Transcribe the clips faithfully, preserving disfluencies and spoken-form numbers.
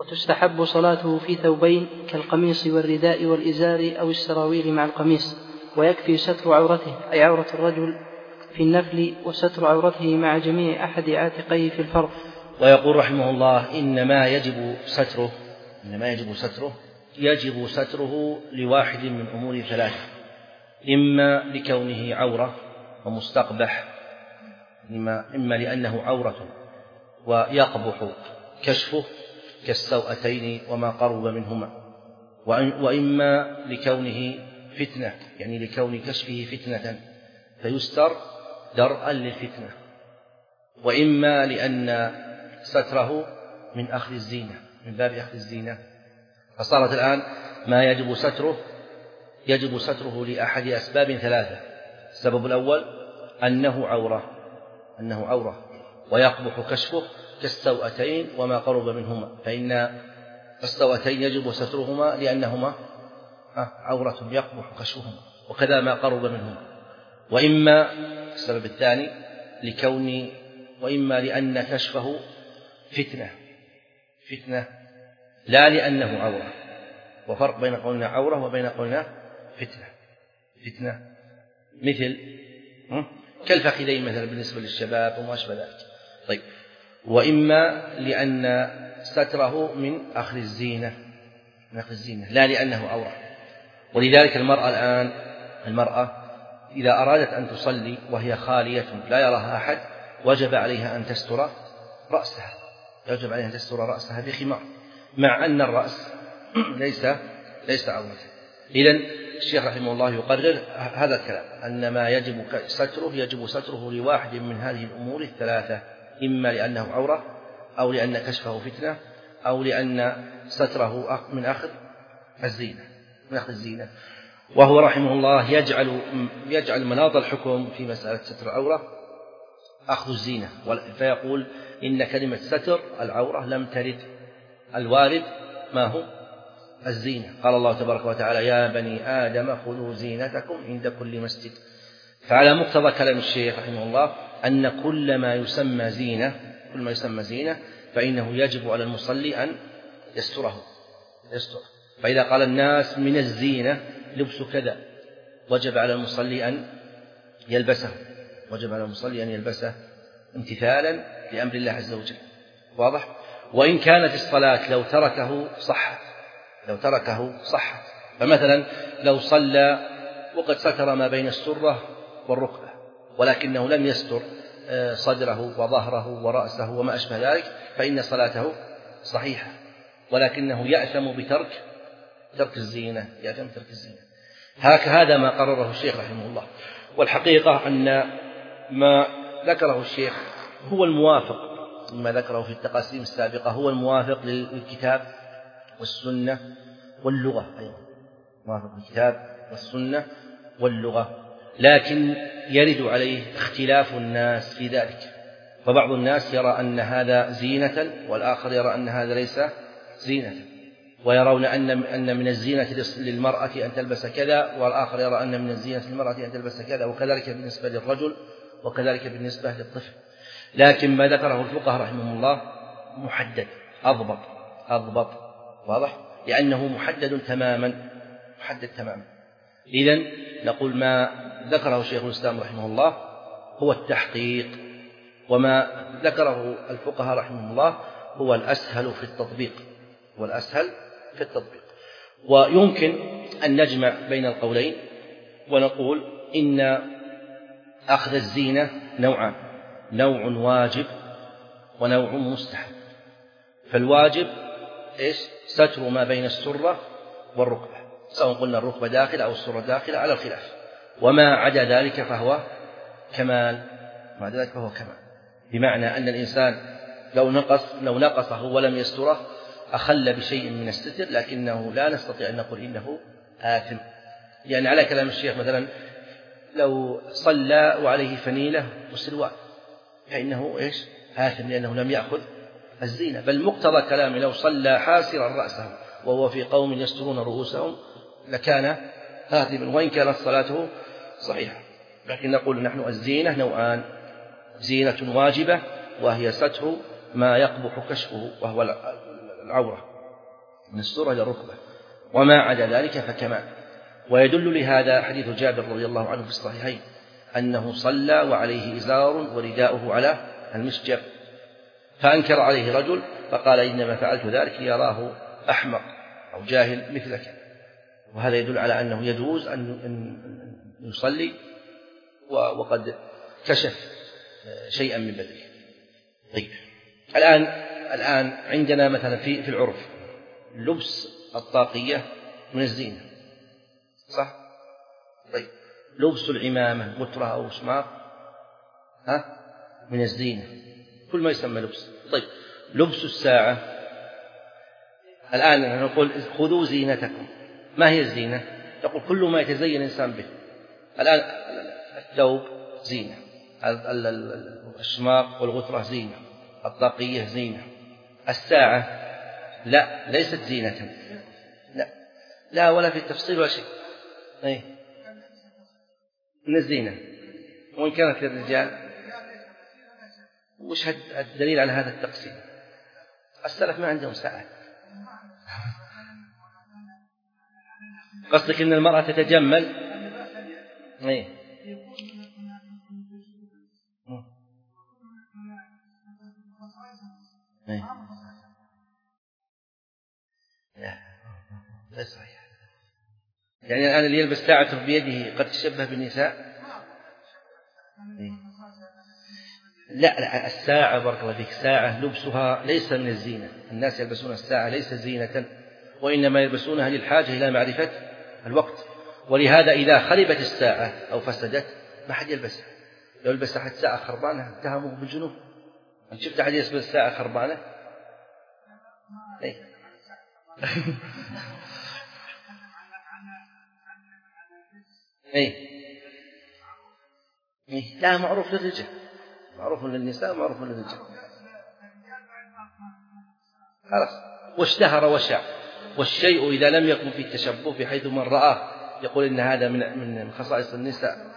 وتستحب صلاته في ثوبين كالقميص والرداء والإزار أو السراويل مع القميص، ويكفي ستر عورته أي عورة الرجل في النفل وستر عورته مع جميع أحد عاتقيه في الفرض. ويقول رحمه الله إنما يجب ستره إنما يجب ستره يجب ستره لواحد من أمور ثلاثة: إما لكونه عورة ومستقبح، إما, إما لأنه عورة ويقبح كشفه كالسوءتين وما قرب منهما، وإما لكونه فتنة، يعني لكون كشفه فتنة فيستر درءا للفتنة، وإما لأن ستره من أخذ الزينة، من باب أخذ الزينة. فصارت الآن ما يجب ستره يجب ستره لأحد أسباب ثلاثة: السبب الأول أنه عورة أنه عورة ويقبح كشفه كالسوءتين وما قرب منهما، فإن السوءتين يجب سترهما لأنهما عورة يقبح كشفهما، وكذا ما قرب منهما. وإما السبب الثاني لكون وإما لأن كشفه فتنة فتنة لا لأنه عورة، وفرق بين قولنا عورة وبين قولنا فتنة فتنة مثل كالفخذين مثلا بالنسبة للشباب وما أشبه ذلك. طيب، وإما لأن ستره من أخذ الزينة من أخذ الزينة لا لأنه عورة. ولذلك المرأة الآن المرأة إذا أرادت أن تصلي وهي خالية لا يراها أحد وجب عليها أن تستر رأسها يجب عليها أن تستر رأسها بخمار، مع أن الرأس ليس ليس عورة. إذن الشيخ رحمه الله يقرر هذا الكلام أن ما يجب ستره يجب ستره لواحد من هذه الأمور الثلاثة: إما لأنه عورة، أو لأن كشفه فتنة، أو لأن ستره من أخذ الزينة من أخذ الزينة. وهو رحمه الله يجعل يجعل مناط الحكم في مسألة ستر العورة أخذ الزينة، فيقول إن كلمة ستر العورة لم ترد، الوارد ما هو الزينة. قال الله تبارك وتعالى: يا بني آدم خذوا زينتكم عند كل مسجد. فعلى مقتضى كلام الشيخ رحمه الله أن كل ما يسمى زينة كل ما يسمى زينة فإنه يجب على المصلي أن يستره يستر. فإذا قال الناس من الزينة لبس كذا وجب على المصلي أن يلبسه وجب على المصلي أن يلبسه امتثالا لأمر الله عز وجل. واضح؟ وإن كانت الصلاة لو تركه صحت لو تركه صحت فمثلا لو صلى وقد ستر ما بين السرة والركبة ولكنه لم يستر صدره وظهره ورأسه وما أشبه ذلك فإن صلاته صحيحة، ولكنه يأثم بترك ترك الزينة يأثم بترك الزينة. هكذا ما قرره الشيخ رحمه الله. والحقيقة أن ما ذكره الشيخ هو الموافق ما ذكره في التقاسيم السابقة هو الموافق للكتاب والسنة واللغة أيضا موافق للكتاب والسنة واللغة، لكن يرد عليه اختلاف الناس في ذلك، فبعض الناس يرى أن هذا زينة والآخر يرى أن هذا ليس زينة، ويرون أن أن من الزينة للمرأة أن تلبس كذا، والآخر يرى أن من الزينة للمرأة أن تلبس كذا، وكذلك بالنسبة للرجل وكذلك بالنسبة للطفل. لكن ما ذكره الفقهاء رحمهم الله محدد أضبط أضبط واضح، لأنه محدد تماما محدد تماما. إذن نقول ما ذكره شيخ الإسلام رحمه الله هو التحقيق، وما ذكره الفقهاء رحمهم الله هو الأسهل في التطبيق والأسهل في التطبيق. ويمكن أن نجمع بين القولين ونقول إن أخذ الزينة نوعان: نوع واجب ونوع مستحب. فالواجب إيش؟ ستر ما بين السرة والركبة، سواء قلنا الركبة داخلة أو السرة داخلة على الخلاف، وما عدا ذلك فهو كمال ما عدا ذلك فهو كمال، بمعنى أن الإنسان لو نقص لو نقصه ولم يستره أخل بشيء من الستر، لكنه لا نستطيع أن نقول إنه آثم. يعني على كلام الشيخ مثلا لو صلى وعليه فنيلة وسروال فإنه إيش؟ آثم، لأنه لم يأخذ الزينة. بل مقتضى كلامه لو صلى حاسرا رأسه وهو في قوم يسترون رؤوسهم لكان آثما، وإن كانت صلاته صحيحة. لكن نقول نحن الزينة نوعان: زينة واجبة وهي ستر ما يقبح كشفه وهو العورة، من السرة إلى الركبة، وما عدا ذلك فكمال. ويدل لهذا حديث جابر رضي الله عنه في الصحيحين أنه صلى وعليه إزار ورداؤه على المشجر، فأنكر عليه رجل فقال إنما فعلت ذلك ليراه أحمق أو جاهل مثلك. وهذا يدل على أنه يجوز أن يصلي وقد كشف شيئا من بدنه. طيب الآن الآن عندنا مثلا في في العرف لبس الطاقية من الزينة، صح؟ طيب لبس العمامة مترة أو شماغ ها من الزينة، كل ما يسمى لبس. طيب لبس الساعة، الآن نقول خذوا زينتكم، ما هي الزينة؟ تقول كل ما يتزين الإنسان به. الآن الثوب زينة، الشماغ والغترة زينة، الطاقية زينة. الساعة لا، ليست زينة، لا لا ولا في التفصيل ولا شيء، أي من الزينة وإن كانت للرجال. وش الدليل على هذا التقسيم؟ السلف ما عندهم ساعات. قصدك إن المرأة تتجمل؟ أي أي لا لا صحيح. يعني الآن اللي يلبس ساعته بيده قد تشبه بالنساء؟ لا لا، الساعة بارك الله فيك ساعة لبسها ليس من الزينة. الناس يلبسون الساعة ليس زينة، وإنما يلبسونها للحاجة إلى معرفة الوقت. ولهذا إذا خربت الساعة أو فسدت ما حد يلبسها. لو لبس أحد ساعة خربانة اتهموه بالجنون. أنت شفت أحد يلبس الساعة خربانة؟ أي أي أي لا، معروف للرجال، معروف للنساء، معروف للرجال. خلاص واشتهر وشاع. والشيء إذا لم يكن في التشبه بحيث من رآه يقول إن هذا من من خصائص النساء،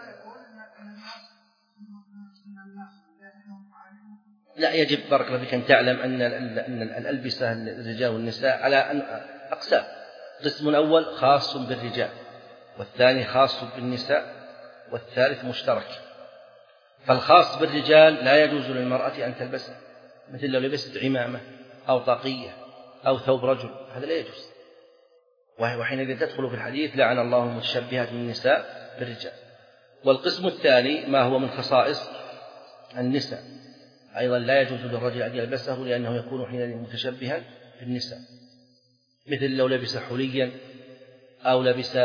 لا يجب بارك الله فيك أن تعلم أن الألبسة الرجال والنساء على أقسام. قسم أول خاص بالرجال، والثاني خاص بالنساء، والثالث مشترك. فالخاص بالرجال لا يجوز للمرأة أن تلبسه، مثل لو لبست عمامة أو طاقية أو ثوب رجل، هذا لا يجوز. وحينئذ تدخل في الحديث لعن الله المتشبهات من النساء بالرجال. والقسم الثاني ما هو من خصائص النساء، أيضا لا يجوز للرجل أن يلبسه لأنه يكون حينئذ متشبها بالنساء، مثل لو لبس حليا أو لبس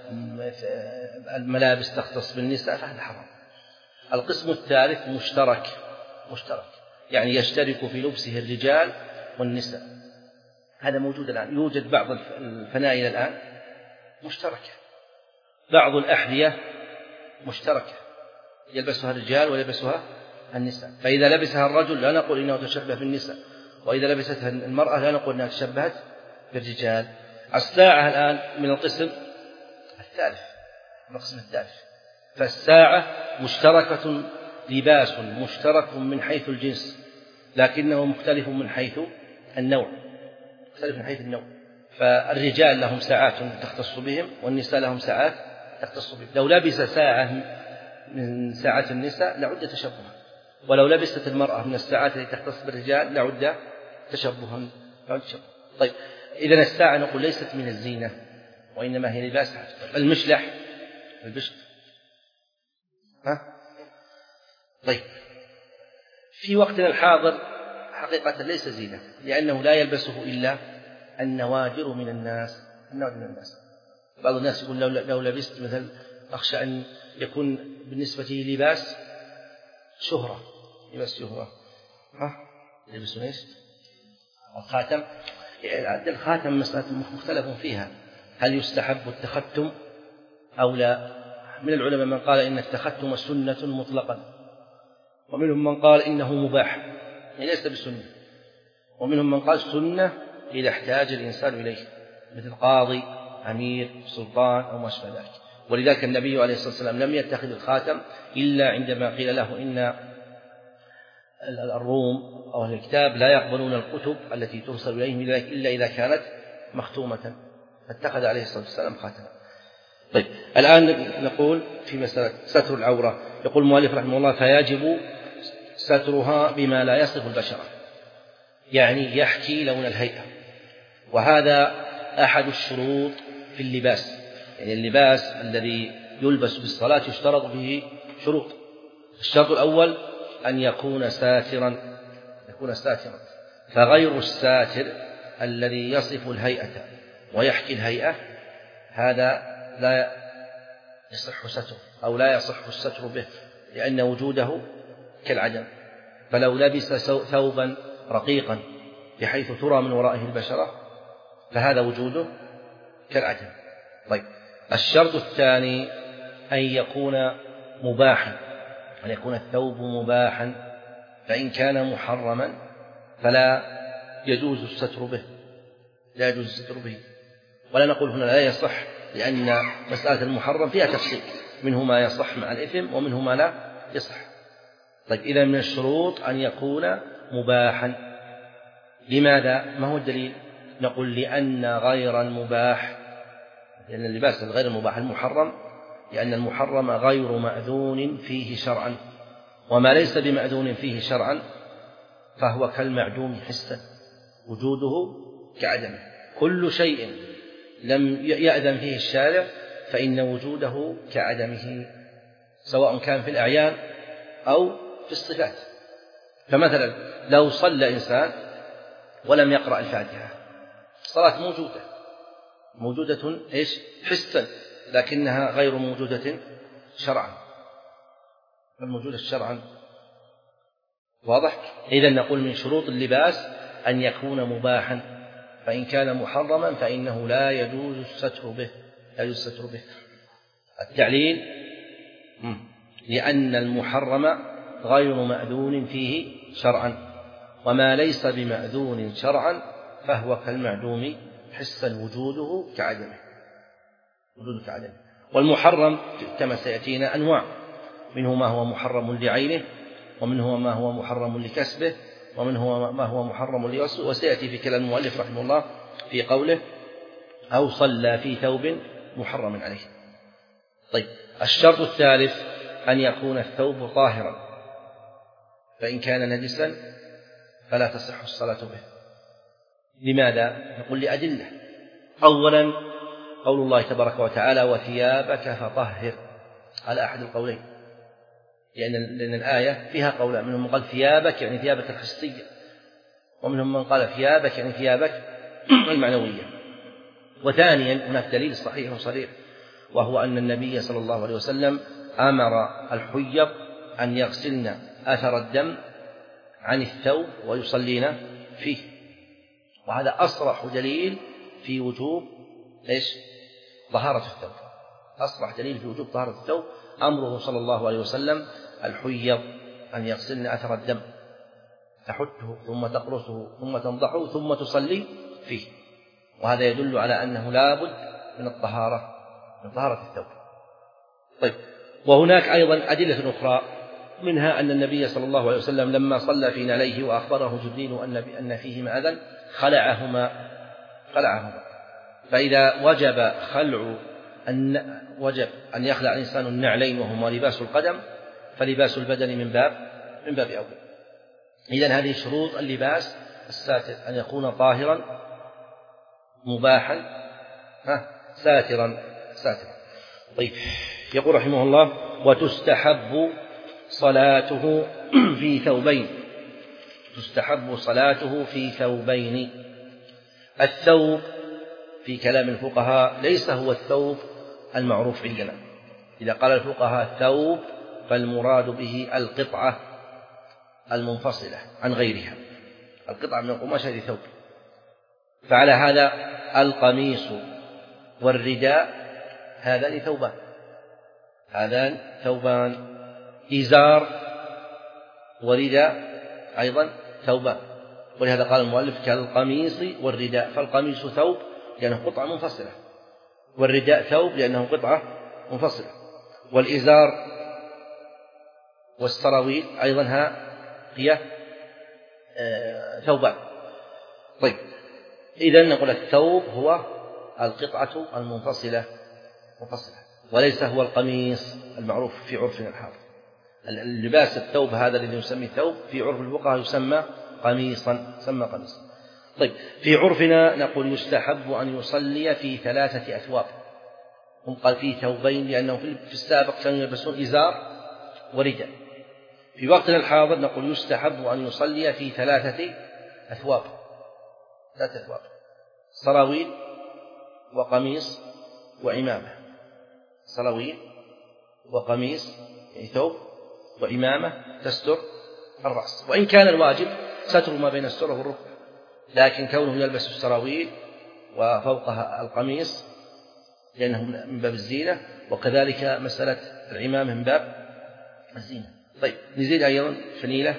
الملابس تختص بالنساء فهذا حرام. القسم الثالث مشترك، مشترك يعني يشترك في لبسه الرجال والنساء. هذا موجود الآن، يوجد بعض الفنائل الآن مشتركة، بعض الأحذية مشتركة يلبسها الرجال ويلبسها النساء. فإذا لبسها الرجل لا نقول إنه تشبه بالنساء، وإذا لبستها المرأة لا نقول إنها تشبهت بالرجال. الساعة الآن من القسم الثالث، من القسم الثالث. فالساعة مشتركة، لباس مشترك من حيث الجنس، لكنه مختلف من حيث النوع، مختلف من حيث النوع. فالرجال لهم ساعات تختص بهم، والنساء لهم ساعات تختص بهم. لو لبس ساعة من ساعات النساء لعد تشبها، ولو لبست المرأة من الساعات التي تختص بالرجال لعد تشبها. طيب إذن الساعة نقول ليست من الزينة، وإنما هي لباس. المشلح، البشت، ها؟ طيب في وقتنا الحاضر حقيقة ليس زينة، لأنه لا يلبسه إلا النوادر من الناس. النوادر من الناس. بعض الناس يقول لو, لو لبست مثل أخشى أن يكون بالنسبة لي لباس شهرة، لباس شهرة. ها؟ يلبسون إيش؟ الخاتم. يعني الخاتم مسألة مختلف فيها، هل يستحب التختم أو لا؟ من العلماء من قال إن التختم سنة مطلقا، ومنهم من قال إنه مباح يعني ليس بسنة، ومنهم من قال سنة إذا احتاج الإنسان إليه، مثل قاضي، أمير، سلطان أو ما شابه ذلك. ولذلك النبي عليه الصلاة والسلام لم يتخذ الخاتم إلا عندما قيل له إن الروم أو الكتاب لا يقبلون الكتب التي ترسل إليهم إلا إذا كانت مختومة فاتخذ عليه الصلاة والسلام خاتما. طيب الآن نقول في مسألة ستر العورة. يقول المؤلف رحمه الله فيجب سترها بما لا يصف البشرة، يعني يحكي لون الهيئة، وهذا أحد الشروط في اللباس. يعني اللباس الذي يلبس بالصلاة يشترط به شروط. الشرط الأول أن يكون ساترا يكون ساترا فغير الساتر الذي يصف الهيئة ويحكي الهيئة هذا لا يصح ستره أو لا يصح الستر به، لأن وجوده كالعدم. فلو لبس ثوبا رقيقا بحيث ترى من ورائه البشرة فهذا وجوده كالعدم. طيب الشرط الثاني أن يكون مباحا، أن يكون الثوب مباحا، فإن كان محرما فلا يجوز الستر به لا يجوز الستر به ولا نقول هنا لا يصح، لأن مسألة المحرم فيها تفصيل، منه ما يصح مع الإثم ومنه ما لا يصح. طيب إذا من الشروط أن يكون مباحا. لماذا؟ ما هو الدليل؟ نقول لأن غير المباح، لأن اللباس الغير المباح المحرم، لأن المحرم غير مأذون فيه شرعا، وما ليس بمأذون فيه شرعا فهو كالمعدوم حسا، وجوده كعدمه. كل شيء لم يأذن فيه الشارع فإن وجوده كعدمه، سواء كان في الأعيان أو في الصفات. فمثلا لو صلى إنسان ولم يقرأ الفاتحة، الصلاة موجودة موجودة إيش؟ حسا، لكنها غير موجودة شرعا، الموجودة شرعا. واضح؟ إذن نقول من شروط اللباس أن يكون مباحا، فإن كان محرما فإنه لا يجوز الستر به لا يجوز الستر به. التعليل لأن المحرم غير مأذون فيه شرعا، وما ليس بمأذون شرعا فهو كالمعدوم حسا، وجوده كعدمه وجوده كعدمه. والمحرم كما سيأتينا أنواع، منه ما هو محرم لعينه، ومنه ما هو محرم لكسبه، ومنه ما هو محرم لوصفه، وسيأتي في كلام المؤلف رحمه الله في قوله أو صلى في ثوب محرم عليه. طيب الشرط الثالث أن يكون الثوب طاهرا، فإن كان نجسا فلا تصح الصلاة به. لماذا؟ نقول لأدلة. أولا قول الله تبارك وتعالى وثيابك فطهر، على أحد القولين، لأن لأن الآية فيها قولان، منهم من قال ثيابك يعني ثيابك الحسية، ومنهم من قال ثيابك يعني ثيابك المعنوية. وثانيا هناك دليل صحيح وصريح، وهو أن النبي صلى الله عليه وسلم أمر الحيض أن يغسلن أثر الدم عن الثوب ويصلين فيه، وهذا أصرح دليل في وجوب إيش؟ طهارة الثوب. أصرح دليل في وجوب طهارة الثوب أمره صلى الله عليه وسلم الحيض أن يغسلن أثر الدم، تحته ثم تقرصه ثم تنضحه ثم تصلي فيه، وهذا يدل على أنه لا بد من الطهارة من طهارة الثوب. طيب وهناك أيضا أدلة أخرى، منها أن النبي صلى الله عليه وسلم لما صلى في نعليه وأخبره جبريل أن أن فيهما أذى خلعهما خلعهما فإذا وجب خلع أن وجب أن يخلع الإنسان النعلين وهما لباس القدم، فلباس البدن من باب من باب أول. إذن هذه شروط اللباس الساتر، أن يكون طاهرا مباحا ها ساترا ساترا. طيب يقول رحمه الله وتستحب صلاته في ثوبين تستحب صلاته في ثوبين. الثوب في كلام الفقهاء ليس هو الثوب المعروف عندنا. إذا قال الفقهاء ثوب فالمراد به القطعة المنفصلة عن غيرها، القطعة من القماش هذه ثوب. فعلى هذا القميص والرداء هذان ثوبان هذان ثوبان إزار ورداء أيضا ثوبان، ولهذا قال المؤلف كالقميص والرداء، فالقميص ثوب لأنه قطعة منفصلة، والرداء ثوب لأنه قطعة منفصلة، والإزار والسراويل أيضا ها هي ثوبان. طيب إذن نقول الثوب هو القطعة المنفصلة منفصلة وليس هو القميص المعروف في عرفنا الحاضر. اللباس الثوب هذا الذي يسمى ثوب في عرف الفقهاء يسمى قميصا يسمى قميصا. طيب في عرفنا نقول يستحب أن يصلي في ثلاثة أثواب. هم قال في ثوبين لأنه في السابق كانوا يلبسون إزار ورداء. في وقتنا الحاضر نقول يستحب أن يصلي في ثلاثة أثواب ثلاثة أثواب سراويل وقميص وعمامة. سراويل وقميص يعني ثوب وعمامة تستر الرأس، وإن كان الواجب ستر ما بين السرة والركبة، لكن كونه يلبس السراويل وفوقها القميص لأنه من باب الزينة، وكذلك مسألة العمامة من باب الزينة. طيب نزيد أيضا فنيلة.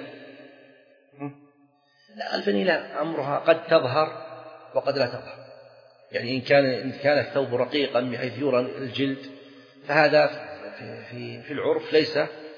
لا الفنيلة أمرها قد تظهر وقد لا تظهر، يعني إن كان إن كان الثوب رقيقا بحيث يرى الجلد فهذا في في في العرف ليس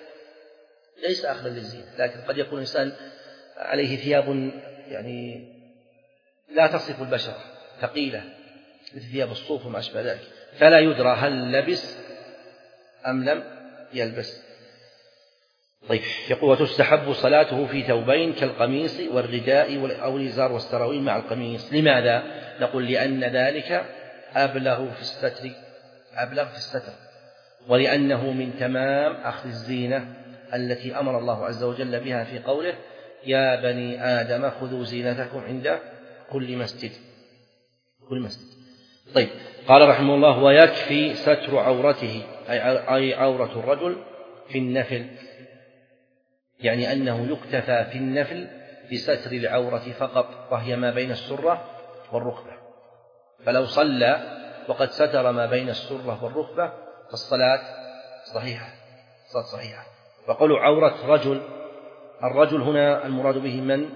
ليس أخذا للزينة، لكن قد يكون الإنسان عليه ثياب يعني لا تصف البشرة ثقيلة مثل ثياب الصوف وما أشبه ذلك، فلا يدرى هل لبس أم لم يلبس. طيب يقول وتستحب صلاته في ثوبين كالقميص والرداء أو الإزار والسراويل مع القميص. لماذا؟ نقول لأن ذلك أبلغ في الستر أبلغ في الستر ولأنه من تمام أخذ الزينة التي أمر الله عز وجل بها في قوله يا بني آدم خذوا زينتكم عند كل مسجد كل مسجد. طيب قال رحمه الله ويكفي ستر عورته أي عورة الرجل في النفل، يعني أنه يكتفى في النفل بستر العورة فقط وهي ما بين السرة والركبة، فلو صلى وقد ستر ما بين السرة والركبة فالصلاة صحيحة صلاة صحيحة. وقالوا عورة رجل، الرجل هنا المراد به من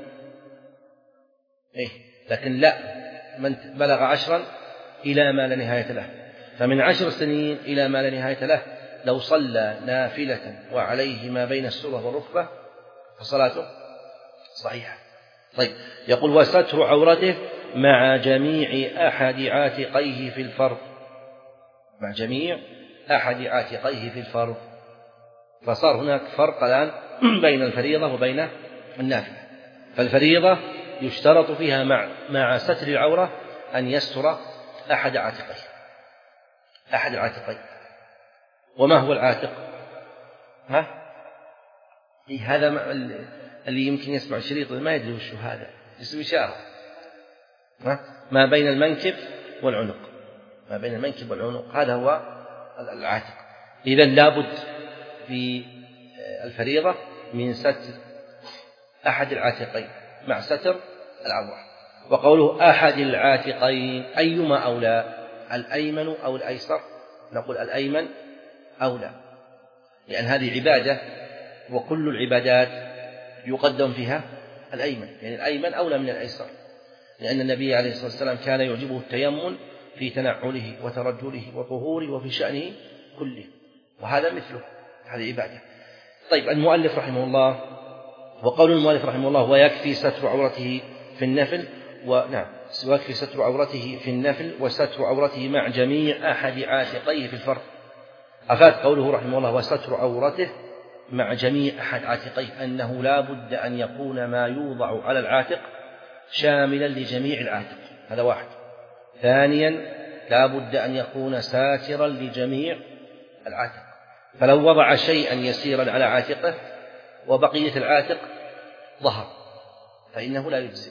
إيه؟ لكن لا من بلغ عشرا إلى ما لا نهاية له، فمن عشر سنين إلى ما لا نهاية له لو صلى نافلة وعليه ما بين السرة والركبة فصلاته صحيحة. طيب يقول وستر عورته مع جميع أحد عاتقيه في الفرض مع جميع أحد عاتقيه في الفرض، فصار هناك فرق الآن بين الفريضة وبين النافلة. فالفريضة يشترط فيها مع مع ستر العورة أن يستر أحد عاتقيه أحد العاتقين. وما هو العاتق؟ ها؟ إيه هذا اللي يمكن يسمع الشريط ما يدري وش هذا، اسم إشارة ما بين المنكب والعنق ما بين المنكب والعنق هذا هو العاتق. إذن لابد في الفريضة من ستر أحد العاتقين مع ستر العورة. وقوله أحد العاتقين أيما أولى الأيمن أو الأيسر؟ نقول الأيمن أولى، لأن هذه عبادة وكل العبادات يقدم فيها الأيمن، يعني الأيمن أولى من الأيسر، لأن النبي عليه الصلاة والسلام كان يعجبه التيمم في تنعله وترجله وطهوره وفي شأنه كله، وهذا مثله هذه عبادة. طيب المؤلف رحمه الله وقول المؤلف رحمه الله ويكفي ستر عورته في النفل ونعم ويكفي ستر عورته في النفل وستر عورته مع جميع أحد عاتقيه في الفرض. أفاد قوله رحمه الله وستر عورته مع جميع أحد عاتقيه أنه لا بد أن يكون ما يوضع على العاتق شاملا لجميع العاتق، هذا واحد. ثانيا لا بد أن يكون ساترا لجميع العاتق، فلو وضع شيئا يسيرا على عاتقه وبقية العاتق ظهر فإنه لا يجزي.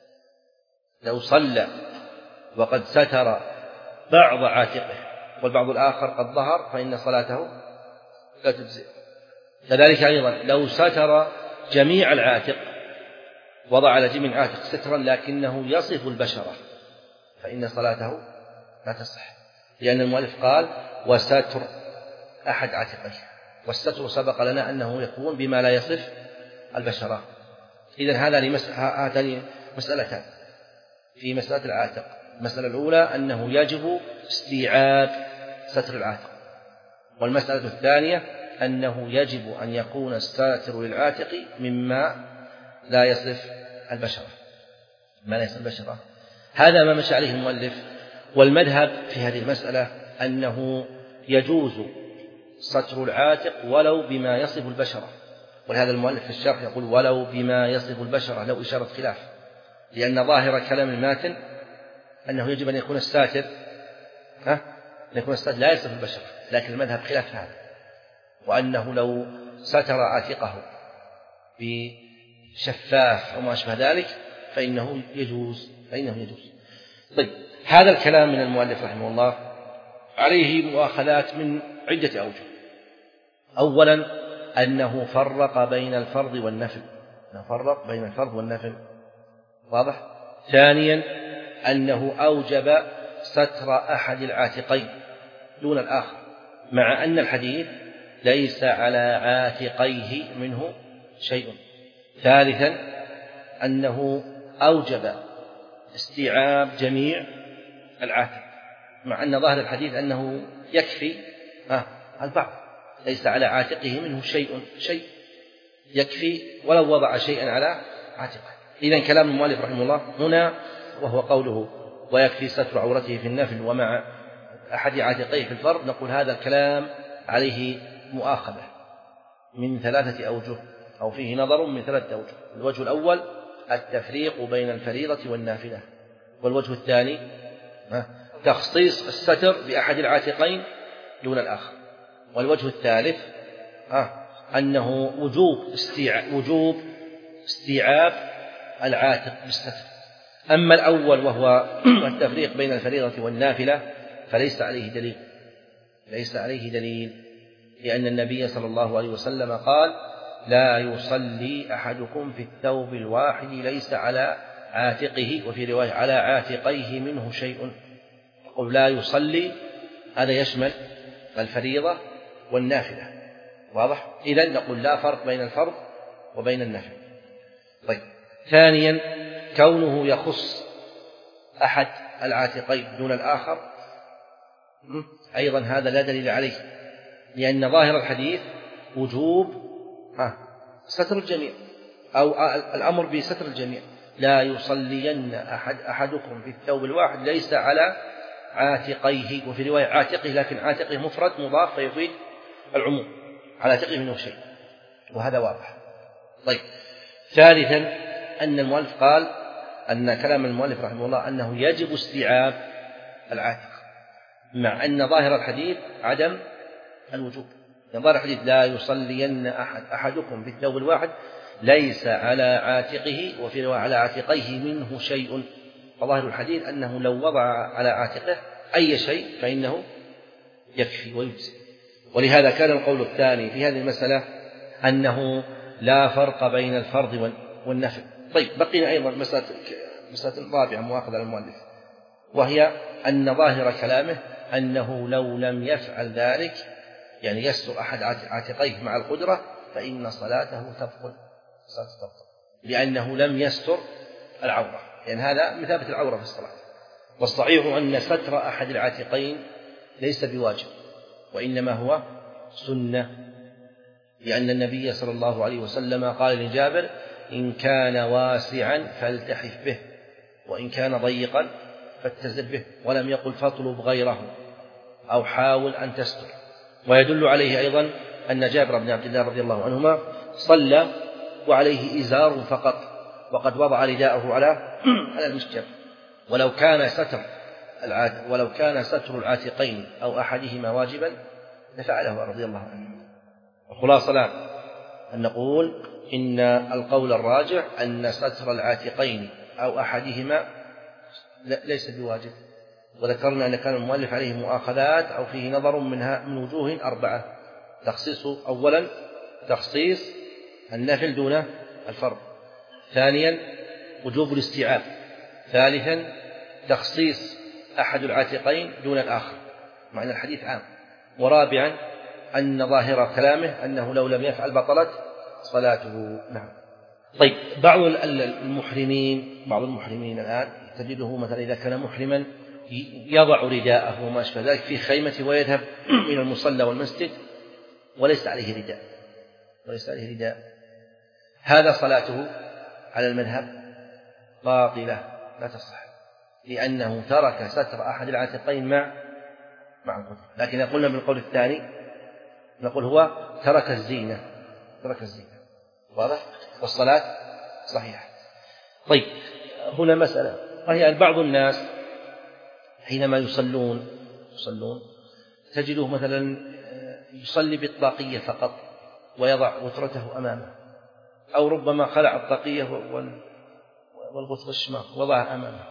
لو صلى وقد ستر بعض عاتقه والبعض الآخر قد ظهر فإن صلاته لا تجزي. كذلك أيضا لو ستر جميع العاتق وضع على جميع العاتق سترا لكنه يصف البشرة فإن صلاته لا تصح، لأن المؤلف قال وستر أحد عاتقيه، والستر سبق لنا أنه يكون بما لا يصف البشرة. إذن هذان مسألتان في مسألة العاتق. المسألة الأولى أنه يجب استيعاب ستر العاتق، والمسألة الثانية أنه يجب أن يكون الساتر للعاتق مما لا يصف البشرة ما لا يصف البشرة. هذا ما مشى عليه المؤلف. والمذهب في هذه المسألة أنه يجوز ستر العاتق ولو بما يصف البشرة، ولهذا المؤلف في الشرح يقول ولو بما يصف البشرة، لو إشارة خلاف، لأن ظاهر كلام الماتن أنه يجب أن يكون الساتر ها أن يكون الساتر لا يصف البشرة، لكن المذهب خلاف هذا، وأنه لو ستر عاتقه بشفاف أو ما أشبه ذلك فإنه يجوز فإنه يجوز. طيب، هذا الكلام من المؤلف رحمه الله عليه مؤاخذات من عدة أوجه. أولا أنه فرق بين الفرض والنفل، أنه فرق بين الفرض والنفل، واضح. ثانيا أنه أوجب ستر أحد العاتقين دون الآخر، مع أن الحديث ليس على عاتقيه منه شيء. ثالثا أنه أوجب استيعاب جميع العاتق، مع أن ظاهر الحديث أنه يكفي البعض، ليس على عاتقه منه شيء شيء يكفي ولو وضع شيئا على عاتقه. إذن كلام المؤلف رحمه الله هنا وهو قوله ويكفي ستر عورته في النفل ومع أحد عاتقيه في الفرض، نقول هذا الكلام عليه مؤاخذة من ثلاثة أوجه، أو فيه نظر من ثلاثة أوجه. الوجه الأول التفريق بين الفريضة والنافلة، والوجه الثاني تخصيص الستر بأحد العاتقين دون الآخر، والوجه الثالث أنه وجوب استيعاب, وجوب استيعاب العاتق بالستر. أما الأول وهو التفريق بين الفريضة والنافلة فليس عليه دليل، ليس عليه دليل، لأن النبي صلى الله عليه وسلم قال لا يصلي أحدكم في الثوب الواحد ليس على عاتقه، وفي رواية على عاتقيه منه شيء. يقول لا يصلي، هذا يشمل الفريضة والنافلة، واضح. إذن نقول لا فرق بين الفرض وبين النفل. طيب، ثانيا كونه يخص أحد العاتقين دون الآخر أيضا هذا لا دليل عليه، لأن ظاهر الحديث وجوب ستر الجميع أو الأمر بستر الجميع. لا يصلين أحد أحدكم في الثوب الواحد ليس على عاتقيه، وفي رواية عاتقه، لكن عاتقه مفرد مضاف فيفيد العموم، على عاتقه منه شيء، وهذا واضح. طيب، ثالثا أن المؤلف قال أن كلام المؤلف رحمه الله أنه يجب استيعاب العاتق، مع أن ظاهر الحديث عدم الوجوب. يعني ظاهر الحديث لا يصلين أحد أحدكم في الثوب الواحد ليس على عاتقه، وفي رواية على عاتقيه منه شيء، فظاهر الحديث أنه لو وضع على عاتقه أي شيء فإنه يكفي ويجزي. ولهذا كان القول الثاني في هذه المسألة أنه لا فرق بين الفرض والنفل. طيب، بقينا أيضا مسألة مسألة رابعة مؤاخذة على المؤلف، وهي أن ظاهر كلامه أنه لو لم يفعل ذلك، يعني يستر أحد عاتقيه مع القدرة، فإن صلاته تبطل، صلاته تبطل، لأنه لم يستر العورة، لأن يعني هذا مثابة العورة في الصلاة. والصحيح أن ستر أحد العاتقين ليس بواجب، وإنما هو سنة، لأن النبي صلى الله عليه وسلم قال لجابر إن كان واسعا فالتحف به، وإن كان ضيقا فاتزر به، ولم يقل فاطلب غيره أو حاول أن تستر. ويدل عليه أيضا أن جابر بن عبد الله رضي الله عنهما صلى وعليه إزار فقط، وقد وضع رداءه على على المسجد. ولو كان ستر ولو كان ستر العاتقين أو أحدهما واجبا لفعله رضي الله عنه. الخلاصة أن نقول إن القول الراجح أن ستر العاتقين أو أحدهما ليس بواجب، وذكرنا أن كان المؤلف عليه مؤاخذات أو فيه نظر منها من وجوه أربعة. تخصيص أولا تخصيص النفل دون الفرض، ثانيا وجوب الاستيعاب، ثالثا تخصيص أحد العاتقين دون الآخر مع أن الحديث عام، ورابعا أن ظاهر كلامه أنه لو لم يفعل بطلت صلاته. نعم. طيب، بعض المحرمين بعض المحرمين الآن تجده مثلا إذا كان محرما يضع رداءه وما أشبه ذلك في خيمته ويذهب إلى المصلى والمسجد وليس عليه رداء وليس عليه رداء هذا صلاته على المذهب باطلة لا تصح، لأنه ترك ستر أحد العاتقين مع مع القدرة. لكن قلنا بالقول الثاني نقول هو ترك الزينة ترك الزينة واضح؟ والصلاة صحيحة. طيب هنا مسألة، وهي بعض الناس حينما يصلون يصلون تجده مثلا يصلي بالطاقية فقط ويضع وترته أمامه، أو ربما خلع الطاقية والغث والشماغ وضعها أمامه.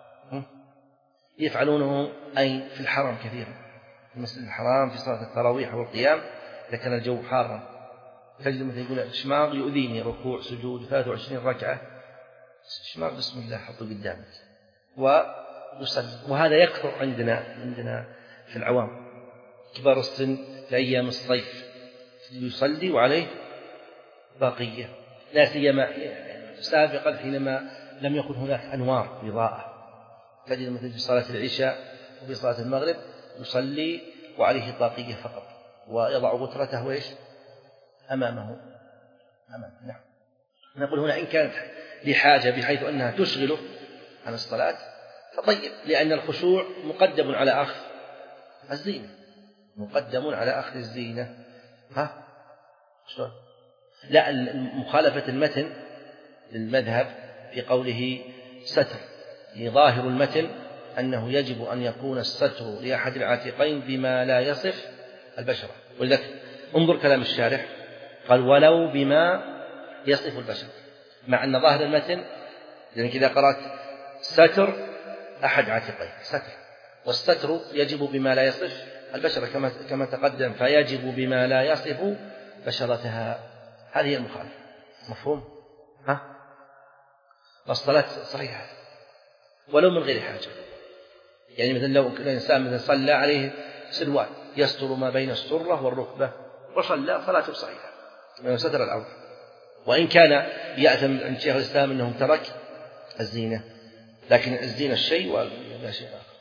يفعلونه أي في الحرم كثيرا، في المسجد الحرام في صلاة التراويح والقيام إذا كان الجو حارا تجد مثل يقول الشماغ يؤذيني، ركوع سجود ثلاث وعشرين ركعة الشماغ بسم الله حطه قدامك ويصلي. وهذا يكثر عندنا عندنا في العوام كبار السن في أيام الصيف يصلي وعليه باقية، لا سيما سابقا حينما لم يكن هناك أنوار إضاءة، تجد مثل في صلاة العشاء وفي صلاة المغرب يصلي وعليه طاقية فقط ويضع غترته وإيش أمامه أمامه. نعم. نقول هنا إن كانت لحاجة بحيث أنها تشغله عن الصلاة فطيب، لأن الخشوع مقدم على أخذ الزينة مقدم على أخذ الزينة. ها شلون؟ لا، مخالفة المتن للمذهب في قوله ستر، ظاهر المتن أنه يجب أن يكون الستر لأحد العاتقين بما لا يصف البشرة، ولذلك انظر كلام الشارح قال ولو بما يصف البشرة، مع أن ظاهر المتن لأنك إذا قرأت ستر أحد عاتقين ستر، والستر يجب بما لا يصف البشرة كما كما تقدم، فيجب بما لا يصف بشرتها. هذه المخالفة. مفهوم؟ ها؟ الصلاة صحيحة ولو من غير حاجة، يعني مثل لو الإنسان مثل صلى عليه سروال يستر ما بين السرة والركبة وصلى صلاته صحيحة لأنه ستر العورة، وإن كان يأثم عند شيخ الإسلام أنه ترك الزينة، لكن الزينة الشيء ولا شيء آخر.